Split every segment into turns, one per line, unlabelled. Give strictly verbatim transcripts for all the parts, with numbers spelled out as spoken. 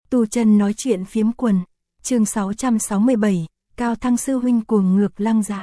Tu chân nói chuyện phiếm quần, chương sáu trăm sáu mươi bảy, Cao Thăng sư huynh cuồng ngược lăng dạ.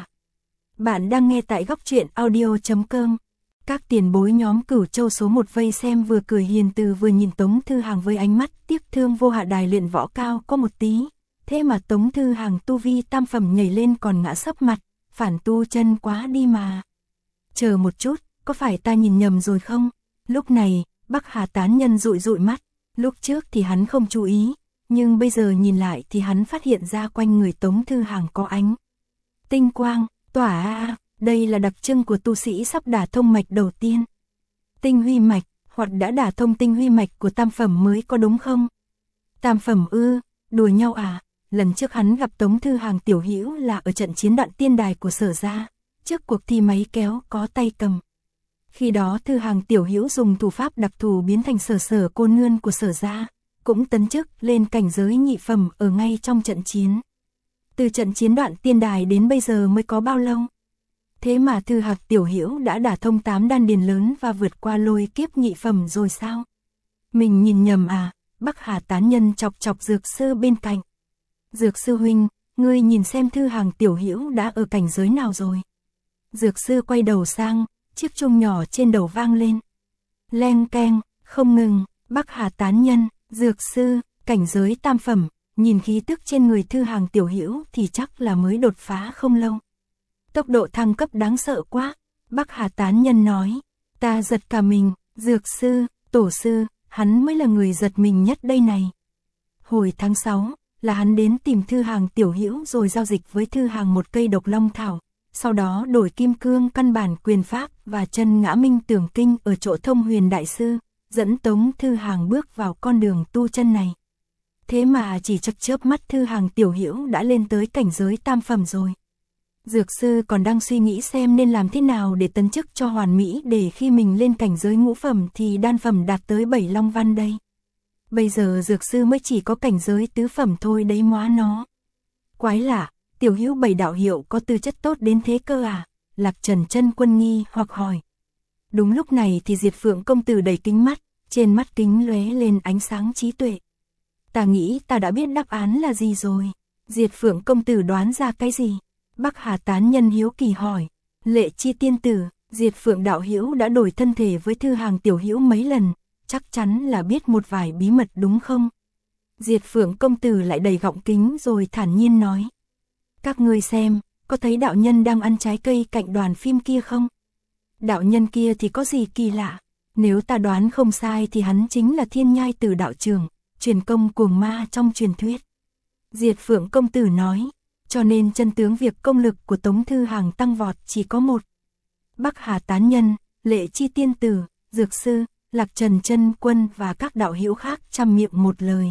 Bạn đang nghe tại góc truyện audio chấm com. Các tiền bối nhóm Cửu Châu số một vây xem vừa cười hiền từ vừa nhìn Tống Thư Hàng với ánh mắt tiếc thương vô hạ. Đài luyện võ cao có một tí, thế mà Tống Thư Hàng tu vi tam phẩm nhảy lên còn ngã sấp mặt, phản tu chân quá đi mà. Chờ một chút, có phải ta nhìn nhầm rồi không? Lúc này, Bắc Hà tán nhân dụi dụi mắt, lúc trước thì hắn không chú ý, nhưng bây giờ nhìn lại thì hắn phát hiện ra quanh người Tống Thư Hàng có ánh tinh quang tỏa a, đây là đặc trưng của tu sĩ sắp đả thông mạch đầu tiên. Tinh huy mạch, hoặc đã đả thông tinh huy mạch của tam phẩm mới có đúng không? Tam phẩm ư, đùa nhau à? Lần trước hắn gặp Tống Thư Hàng tiểu hữu là ở trận chiến Đoạn Tiên Đài của Sở gia, trước cuộc thi máy kéo có tay cầm. Khi đó Thư Hàng tiểu hữu dùng thủ pháp đặc thù biến thành Sở Sở cô nương của Sở gia, cũng tấn chức lên cảnh giới nhị phẩm ở ngay trong trận chiến. Từ trận chiến Đoạn Tiên Đài đến bây giờ mới có bao lâu? Thế mà Thư Hàng tiểu hữu đã đả thông tám đan điền lớn và vượt qua lôi kiếp nhị phẩm rồi sao? Mình nhìn nhầm à? Bắc Hà tán nhân chọc chọc Dược sư bên cạnh. Dược sư huynh, ngươi nhìn xem Thư Hàng tiểu hữu đã ở cảnh giới nào rồi? Dược sư quay đầu sang, chiếc chuông nhỏ trên đầu vang lên. Leng keng, không ngừng. Bắc Hà tán nhân, Dược sư, cảnh giới tam phẩm, nhìn khí tức trên người Thư Hàng tiểu hữu thì chắc là mới đột phá không lâu. Tốc độ thăng cấp đáng sợ quá, Bắc Hà tán nhân nói. Ta giật cả mình, Dược sư, tổ sư, hắn mới là người giật mình nhất đây này. Hồi tháng sáu, là hắn đến tìm Thư Hàng tiểu hữu rồi giao dịch với Thư Hàng một cây độc long thảo, sau đó đổi kim cương căn bản quyền pháp và chân ngã minh tưởng kinh ở chỗ Thông Huyền đại sư, dẫn Tống Thư Hàng bước vào con đường tu chân này. Thế mà chỉ chớp chớp mắt Thư Hàng tiểu hữu đã lên tới cảnh giới tam phẩm rồi. Dược sư còn đang suy nghĩ xem nên làm thế nào để tấn chức cho hoàn mỹ để khi mình lên cảnh giới ngũ phẩm thì đan phẩm đạt tới bảy long văn đây. Bây giờ dược sư mới chỉ có cảnh giới tứ phẩm thôi đấy móa nó. Quái lạ, tiểu hữu bảy đạo hiệu có tư chất tốt đến thế cơ à? Lạc Trần chân quân nghi hoặc hỏi. Đúng lúc này thì Diệt Phượng công tử đẩy kính mắt, trên mắt kính lóe lên ánh sáng trí tuệ. Ta nghĩ ta đã biết đáp án là gì rồi. Diệt Phượng công tử đoán ra cái gì? Bắc Hà tán nhân hiếu kỳ hỏi. Lệ Chi tiên tử, Diệt Phượng đạo hữu đã đổi thân thể với Thư Hàng tiểu hữu mấy lần, chắc chắn là biết một vài bí mật đúng không? Diệt Phượng công tử lại đầy gọng kính rồi thản nhiên nói. Các ngươi xem, có thấy đạo nhân đang ăn trái cây cạnh đoàn phim kia không? Đạo nhân kia thì có gì kỳ lạ? Nếu ta đoán không sai thì hắn chính là Thiên Nhai Tử đạo trưởng, truyền công cuồng ma trong truyền thuyết. Diệt Phượng công tử nói, cho nên chân tướng việc công lực của Tống Thư Hàng tăng vọt chỉ có một. Bắc Hà tán nhân, Lệ Chi tiên tử, Dược sư, Lạc Trần chân quân và các đạo hữu khác trăm miệng một lời.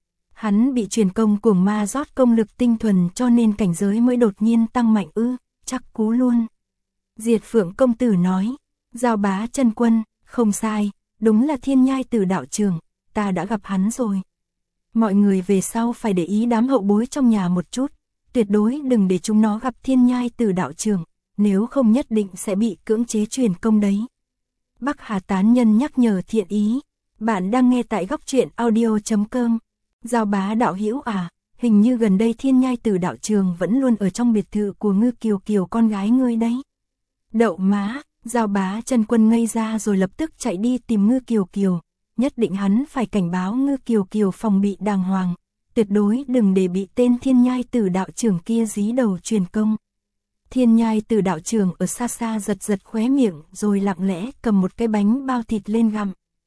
Hắn bị truyền công cuồng ma rót công lực tinh thuần cho nên cảnh giới mới đột nhiên tăng mạnh ư, chắc cú luôn. Diệt Phượng công tử nói, Giao Bá chân quân, không sai, đúng là Thiên Nhai Tử đạo trưởng, ta đã gặp hắn rồi. Mọi người về sau phải để ý đám hậu bối trong nhà một chút, tuyệt đối đừng để chúng nó gặp Thiên Nhai Tử đạo trưởng, nếu không nhất định sẽ bị cưỡng chế truyền công đấy. Bắc Hà tán nhân nhắc nhở thiện ý. Bạn đang nghe tại góc truyện audio chấm com. Giao Bá đạo hữu à, hình như gần đây Thiên Nhai Tử đạo trường vẫn luôn ở trong biệt thự của Ngư Kiều Kiều con gái ngươi đấy. Đậu má, Giao Bá chân quân ngây ra rồi lập tức chạy đi tìm Ngư Kiều Kiều. Nhất định hắn phải cảnh báo Ngư Kiều Kiều phòng bị đàng hoàng, tuyệt đối đừng để bị tên Thiên Nhai Tử đạo trưởng kia dí đầu truyền công. Thiên Nhai Tử đạo trưởng ở xa xa giật giật khóe miệng rồi lặng lẽ cầm một cái bánh bao thịt lên gặm.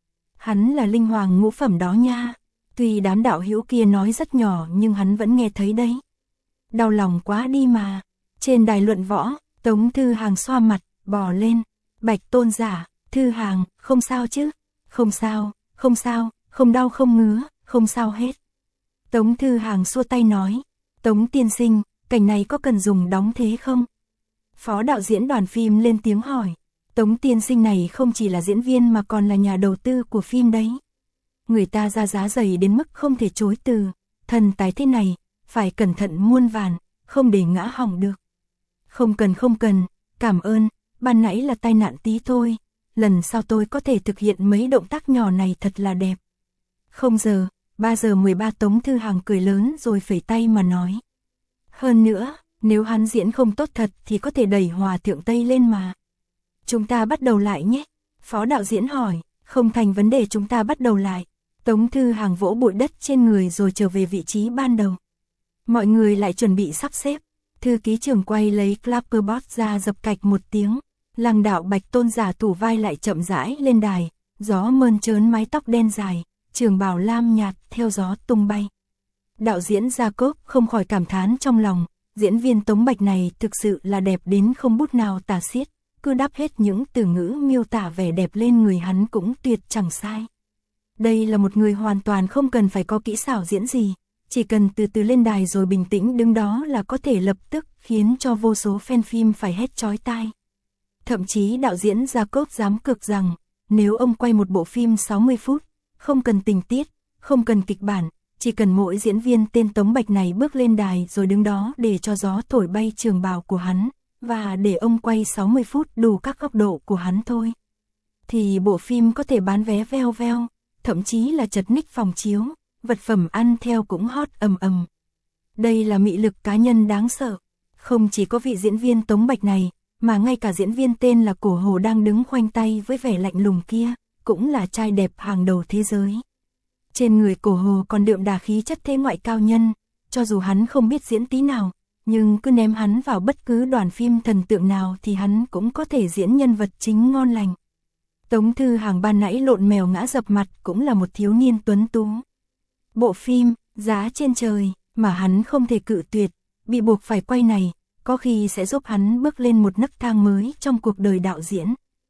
Hắn là linh hoàng ngũ phẩm đó nha. Tuy đám đạo hữu kia nói rất nhỏ nhưng hắn vẫn nghe thấy đấy. Đau lòng quá đi mà. Trên đài luận võ, Tống Thư Hàng xoa mặt, bò lên. Bạch tôn giả, Thư Hàng, không sao chứ? Không sao, không sao, không đau không ngứa, không sao hết. Tống Thư Hàng xua tay nói. Tống tiên sinh, cảnh này có cần dùng đóng thế không? Phó đạo diễn đoàn phim lên tiếng hỏi. Tống tiên sinh này không chỉ là diễn viên mà còn là nhà đầu tư của phim đấy. Người ta ra giá dày đến mức không thể chối từ. Thần tài thế này, phải cẩn thận muôn vàn, không để ngã hỏng được. Không cần không cần, cảm ơn, ban nãy là tai nạn tí thôi. Lần sau tôi có thể thực hiện mấy động tác nhỏ này thật là đẹp. Không giờ, ba giờ mười ba Tống Thư Hàng cười lớn rồi phẩy tay mà nói. Hơn nữa, nếu hắn diễn không tốt thật thì có thể đẩy Hòa Thượng Tây lên mà. Chúng ta bắt đầu lại nhé. Phó đạo diễn hỏi, không thành vấn đề, chúng ta bắt đầu lại. Tống Thư Hàng vỗ bụi đất trên người rồi trở về vị trí ban đầu. Mọi người lại chuẩn bị sắp xếp. Thư ký trưởng quay lấy clapperboard ra dập cạch một tiếng. Lăng đạo Bạch Tôn giả thủ vai lại chậm rãi lên đài. Gió mơn trớn mái tóc đen dài, trường bào lam nhạt theo gió tung bay. Đạo diễn Jacob không khỏi cảm thán trong lòng. Diễn viên Tống Bạch này thực sự là đẹp đến không bút nào tả xiết. Cứ đắp hết những từ ngữ miêu tả vẻ đẹp lên người hắn cũng tuyệt chẳng sai. Đây là một người hoàn toàn không cần phải có kỹ xảo diễn gì. Chỉ cần từ từ lên đài rồi bình tĩnh đứng đó là có thể lập tức khiến cho vô số fan phim phải hét chói tai. Thậm chí đạo diễn Jacob dám cược rằng, nếu ông quay một bộ phim sáu mươi phút, không cần tình tiết, không cần kịch bản, chỉ cần mỗi diễn viên tên Tống Bạch này bước lên đài rồi đứng đó để cho gió thổi bay trường bào của hắn, và để ông quay sáu mươi phút đủ các góc độ của hắn thôi, thì bộ phim có thể bán vé veo veo, thậm chí là chật ních phòng chiếu, vật phẩm ăn theo cũng hot ầm ầm. Đây là mị lực cá nhân đáng sợ. Không chỉ có vị diễn viên Tống Bạch này, mà ngay cả diễn viên tên là Cổ Hồ đang đứng khoanh tay với vẻ lạnh lùng kia, cũng là trai đẹp hàng đầu thế giới. Trên người Cổ Hồ còn đượm đà khí chất thế ngoại cao nhân, cho dù hắn không biết diễn tí nào, nhưng cứ ném hắn vào bất cứ đoàn phim thần tượng nào thì hắn cũng có thể diễn nhân vật chính ngon lành. Tống Thư Hàng ban nãy lộn mèo ngã dập mặt cũng là một thiếu niên tuấn tú. Bộ phim Giá Trên Trời mà hắn không thể cự tuyệt, bị buộc phải quay này, có khi sẽ giúp hắn bước lên một nấc thang mới trong cuộc đời đạo diễn.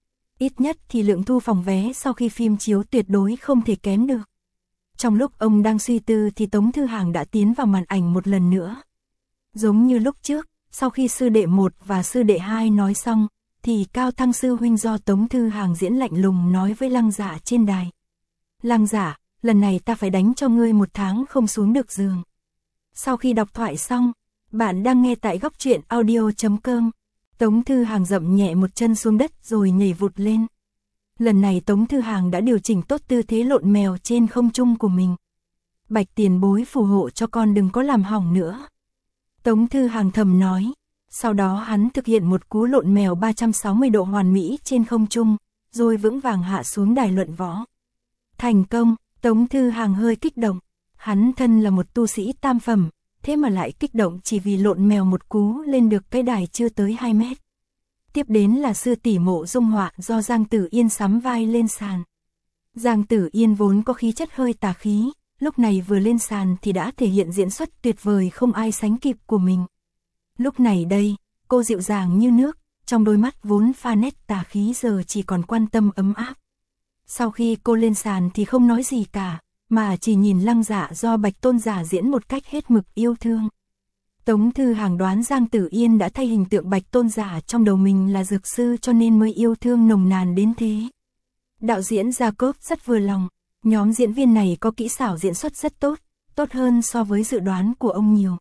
Ít nhất thì lượng thu phòng vé sau khi phim chiếu tuyệt đối không thể kém được. Trong lúc ông đang suy tư thì Tống Thư Hàng đã tiến vào màn ảnh một lần nữa. Giống như lúc trước, sau khi sư đệ một và sư đệ hai nói xong, thì Cao Thăng sư huynh do Tống Thư Hàng diễn lạnh lùng nói với Lăng Dạ trên đài. Lăng Dạ, lần này ta phải đánh cho ngươi một tháng không xuống được giường. Sau khi đọc thoại xong, bạn đang nghe tại góc truyện audio chấm com. Tống Thư Hàng dậm nhẹ một chân xuống đất rồi nhảy vụt lên. Lần này Tống Thư Hàng đã điều chỉnh tốt tư thế lộn mèo trên không trung của mình. Bạch tiền bối phù hộ cho con đừng có làm hỏng nữa. Tống Thư Hàng thầm nói. Sau đó hắn thực hiện một cú lộn mèo ba trăm sáu mươi độ hoàn mỹ trên không trung, rồi vững vàng hạ xuống đài luận võ. Thành công, Tống Thư Hàng hơi kích động. Hắn thân là một tu sĩ tam phẩm, thế mà lại kích động chỉ vì lộn mèo một cú lên được cái đài chưa tới hai mét. Tiếp đến là sư tỷ Mộ Dung Họa do Giang Tử Yên sắm vai lên sàn. Giang Tử Yên vốn có khí chất hơi tà khí, lúc này vừa lên sàn thì đã thể hiện diễn xuất tuyệt vời không ai sánh kịp của mình. Lúc này đây, cô dịu dàng như nước, trong đôi mắt vốn pha nét tà khí giờ chỉ còn quan tâm ấm áp. Sau khi cô lên sàn thì không nói gì cả, mà chỉ nhìn Lăng Dạ do Bạch Tôn giả diễn một cách hết mực yêu thương. Tống Thư Hàng đoán Giang Tử Yên đã thay hình tượng Bạch Tôn giả trong đầu mình là dược sư cho nên mới yêu thương nồng nàn đến thế. Đạo diễn Jacob rất vừa lòng, nhóm diễn viên này có kỹ xảo diễn xuất rất tốt, tốt hơn so với dự đoán của ông nhiều.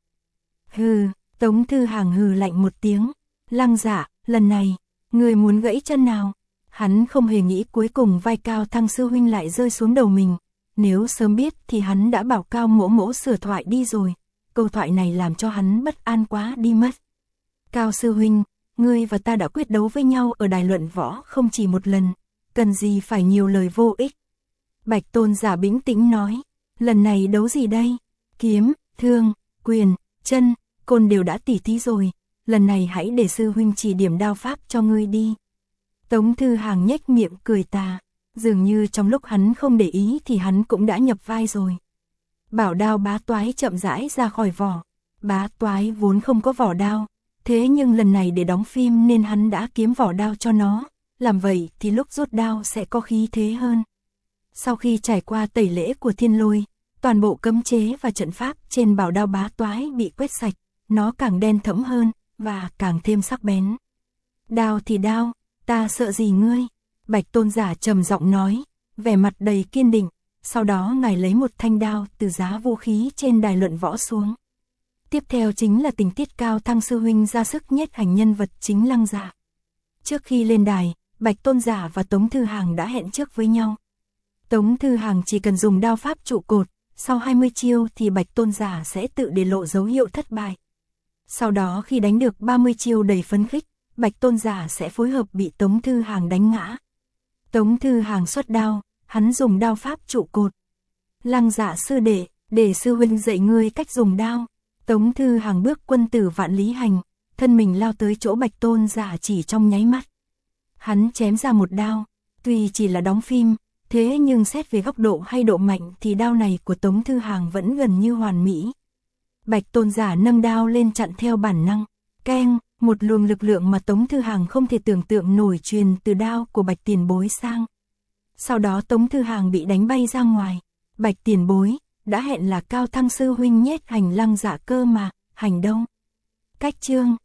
Hừ, Tống Thư Hàng hừ lạnh một tiếng. Lăng Dạ, lần này, người muốn gãy chân nào? Hắn không hề nghĩ cuối cùng vai Cao Thăng sư huynh lại rơi xuống đầu mình. Nếu sớm biết thì hắn đã bảo Cao Mỗ Mỗ sửa thoại đi rồi. Câu thoại này làm cho hắn bất an quá đi mất. Cao sư huynh, ngươi và ta đã quyết đấu với nhau ở đài luận võ không chỉ một lần, cần gì phải nhiều lời vô ích. Bạch Tôn giả bình tĩnh nói, lần này đấu gì đây? Kiếm, thương, quyền, chân, côn đều đã tỉ thí rồi, lần này hãy để sư huynh chỉ điểm đao pháp cho ngươi đi. Tống Thư Hàng nhếch miệng cười tà, dường như trong lúc hắn không để ý thì hắn cũng đã nhập vai rồi. Bảo đao bá toái chậm rãi ra khỏi vỏ. Bá toái vốn không có vỏ đao, thế nhưng lần này để đóng phim nên hắn đã kiếm vỏ đao cho nó, làm vậy thì lúc rút đao sẽ có khí thế hơn. Sau khi trải qua tẩy lễ của thiên lôi, toàn bộ cấm chế và trận pháp trên bảo đao bá toái bị quét sạch, nó càng đen thẫm hơn, và càng thêm sắc bén. Đao thì đao, ta sợ gì ngươi? Bạch Tôn giả trầm giọng nói, vẻ mặt đầy kiên định. Sau đó ngài lấy một thanh đao từ giá vũ khí trên đài luận võ xuống. Tiếp theo chính là tình tiết Cao Thăng sư huynh ra sức nhét hành nhân vật chính Lăng Dạ. Trước khi lên đài, Bạch Tôn giả và Tống Thư Hàng đã hẹn trước với nhau. Tống Thư Hàng chỉ cần dùng đao pháp trụ cột sau hai mươi chiêu thì Bạch Tôn giả sẽ tự để lộ dấu hiệu thất bại. Sau đó khi đánh được ba mươi chiêu đầy phấn khích, Bạch Tôn giả sẽ phối hợp bị Tống Thư Hàng đánh ngã. Tống Thư Hàng xuất đao, hắn dùng đao pháp trụ cột. Lăng Dạ sư đệ, để sư huynh dạy ngươi cách dùng đao. Tống Thư Hàng bước quân tử vạn lý hành, thân mình lao tới chỗ Bạch Tôn giả chỉ trong nháy mắt. Hắn chém ra một đao, tuy chỉ là đóng phim, thế nhưng xét về góc độ hay độ mạnh thì đao này của Tống Thư Hàng vẫn gần như hoàn mỹ. Bạch Tôn giả nâng đao lên chặn theo bản năng, keng, một luồng lực lượng mà Tống Thư Hàng không thể tưởng tượng nổi truyền từ đao của Bạch tiền bối sang. Sau đó Tống Thư Hàng bị đánh bay ra ngoài. Bạch tiền bối, đã hẹn là Cao Thăng sư huynh nhét hành Lăng Dạ cơ mà, hành đâu? Cách chương